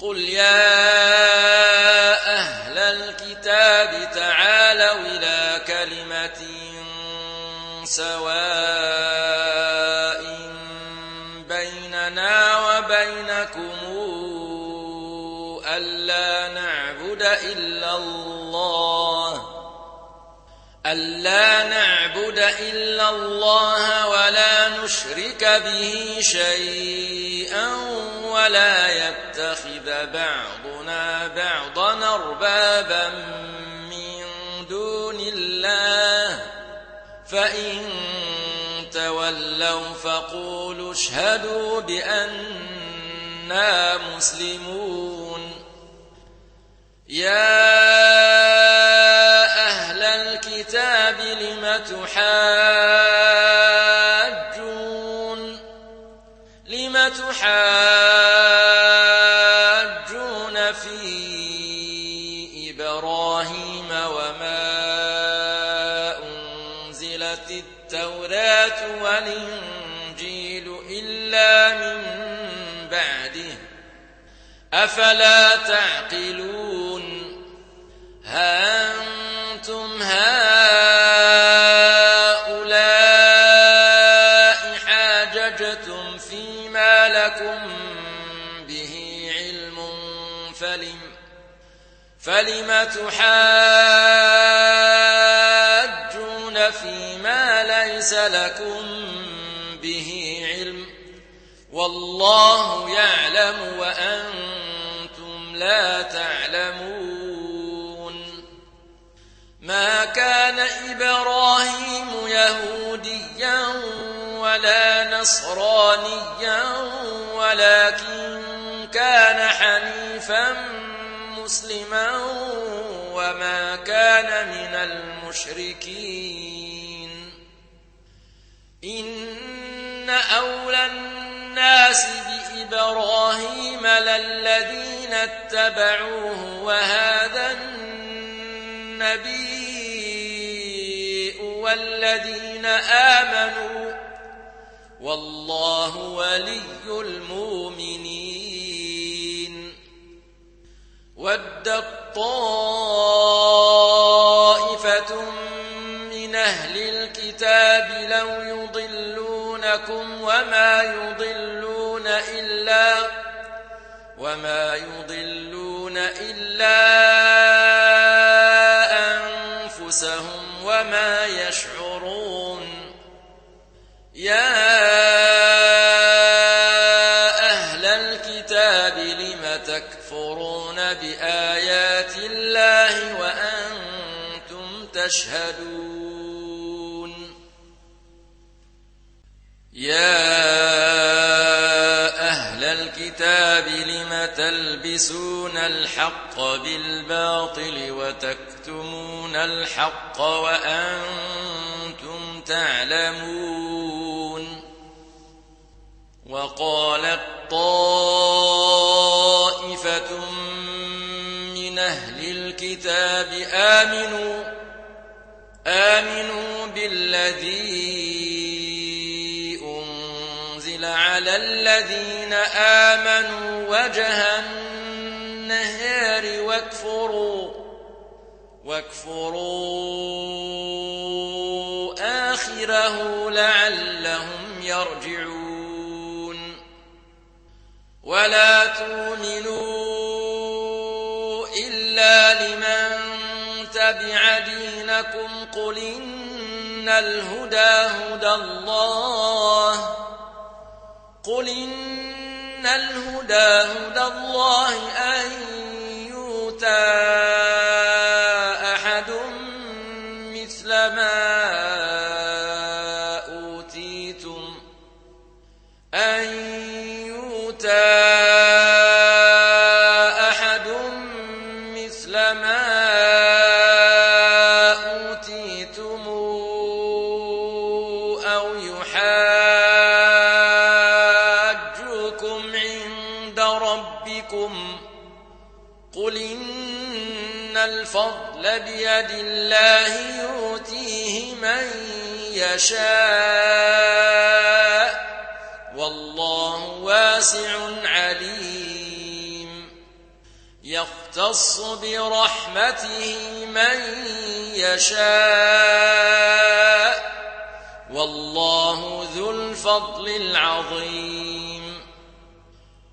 قل يا أهل الكتاب تعالوا إلى كلمة سواء بيننا وبينكم ألا نعبد إلا الله ولا نشرك به شيئا ولا يتخذ بعضنا بعضا أربابا من دون الله فإن تولوا فقولوا اشهدوا بأننا مسلمون يا أهل الكتاب لم تحاجون في إبراهيم وما أنزلت التوراة والإنجيل إلا من بعده أفلا تعقلون ها أنتم هؤلاء حاججتم فيما لكم به علم فلم تحاجون فيما ليس لكم به علم والله يعلم وأنتم لا تعلمون ما كان إبراهيم يهوديا ولا نصرانيا ولكن كان حنيفا مسلما وما كان من المشركين إن أولى الناس بإبراهيم للذين اتبعوه وهذا النبي والذين آمنوا والله ولي المؤمنين ودت طائفة من أهل الكتاب لو يضلونكم وما يضلون إلا أنفسهم وما يشعرون يا أهل الكتاب لم تكفرون بآيات الله وأنتم تشهدون يا أهل الكتاب لم تلبسون الحق بالباطل وتكتمون الحق وأنتم تعلمون وقالت طائفة من أهل الكتاب آمنوا بالذي أنزل على الذين آمنوا وجه النهار واكفروا آخره لعلهم يرجعون ولا تؤمنوا إلا لمن تبع دينكم قل إن الهدى هدى الله أن يؤتى أحد مثل ما أوتيتم أو يحاجوكم عند ربكم قل إن الفضل بيد الله يؤتيه من يشاء والله واسع عليم يختص برحمته من يشاء والله ذو الفضل العظيم